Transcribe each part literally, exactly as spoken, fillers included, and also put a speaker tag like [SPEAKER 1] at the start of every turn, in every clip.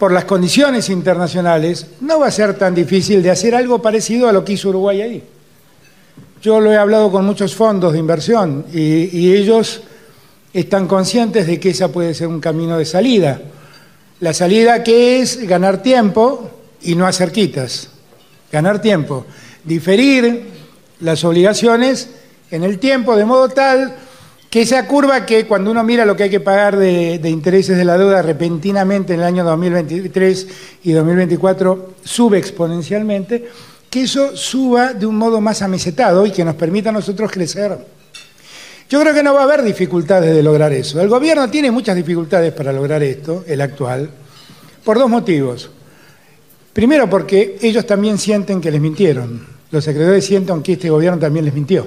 [SPEAKER 1] por las condiciones internacionales, no va a ser tan difícil de hacer algo parecido a lo que hizo Uruguay ahí. Yo lo he hablado con muchos fondos de inversión y, y ellos están conscientes de que ese puede ser un camino de salida. La salida que es ganar tiempo y no hacer quitas. Ganar tiempo. Diferir las obligaciones en el tiempo de modo tal que esa curva que cuando uno mira lo que hay que pagar de, de intereses de la deuda repentinamente en el año dos mil veintitrés y dos mil veinticuatro sube exponencialmente, que eso suba de un modo más amesetado y que nos permita a nosotros crecer. Yo creo que no va a haber dificultades de lograr eso. El gobierno tiene muchas dificultades para lograr esto, el actual, por dos motivos. Primero, porque ellos también sienten que les mintieron. Los acreedores sienten que este gobierno también les mintió.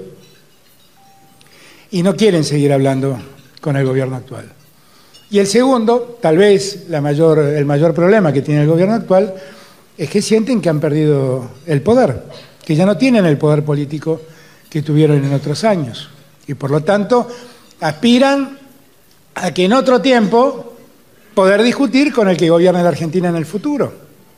[SPEAKER 1] Y no quieren seguir hablando con el gobierno actual. Y el segundo, tal vez la mayor, el mayor problema que tiene el gobierno actual, es que sienten que han perdido el poder, que ya no tienen el poder político que tuvieron en otros años. Y por lo tanto, aspiran a que en otro tiempo poder discutir con el que gobierne la Argentina en el futuro.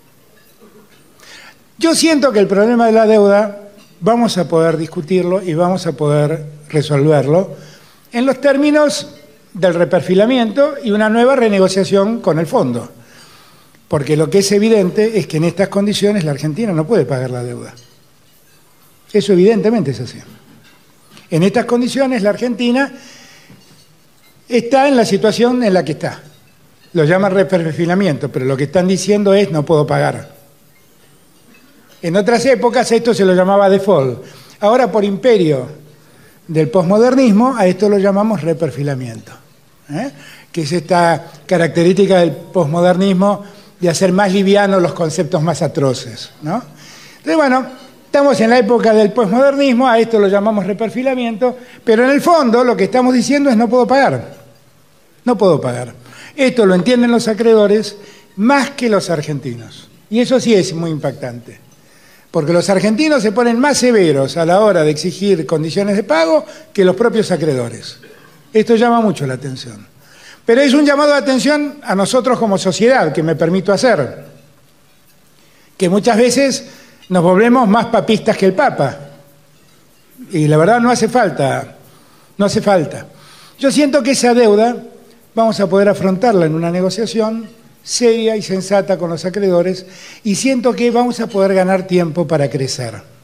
[SPEAKER 1] Yo siento que el problema de la deuda vamos a poder discutirlo y vamos a poder resolverlo en los términos del reperfilamiento y una nueva renegociación con el fondo. Porque lo que es evidente es que en estas condiciones la Argentina no puede pagar la deuda. Eso evidentemente es así. En estas condiciones la Argentina está en la situación en la que está. Lo llaman reperfilamiento, pero lo que están diciendo es no puedo pagar. En otras épocas esto se lo llamaba default. Ahora por imperio del posmodernismo a esto lo llamamos reperfilamiento. ¿eh? Que es esta característica del posmodernismo de hacer más livianos los conceptos más atroces, ¿no? Entonces, bueno, estamos en la época del posmodernismo, a esto lo llamamos reperfilamiento, pero en el fondo lo que estamos diciendo es no puedo pagar. No puedo pagar. Esto lo entienden los acreedores más que los argentinos. Y eso sí es muy impactante. Porque los argentinos se ponen más severos a la hora de exigir condiciones de pago que los propios acreedores. Esto llama mucho la atención. Pero es un llamado de atención a nosotros como sociedad, que me permito hacer. Que muchas veces nos volvemos más papistas que el Papa. Y la verdad no hace falta, no hace falta. Yo siento que esa deuda vamos a poder afrontarla en una negociación seria y sensata con los acreedores y siento que vamos a poder ganar tiempo para crecer.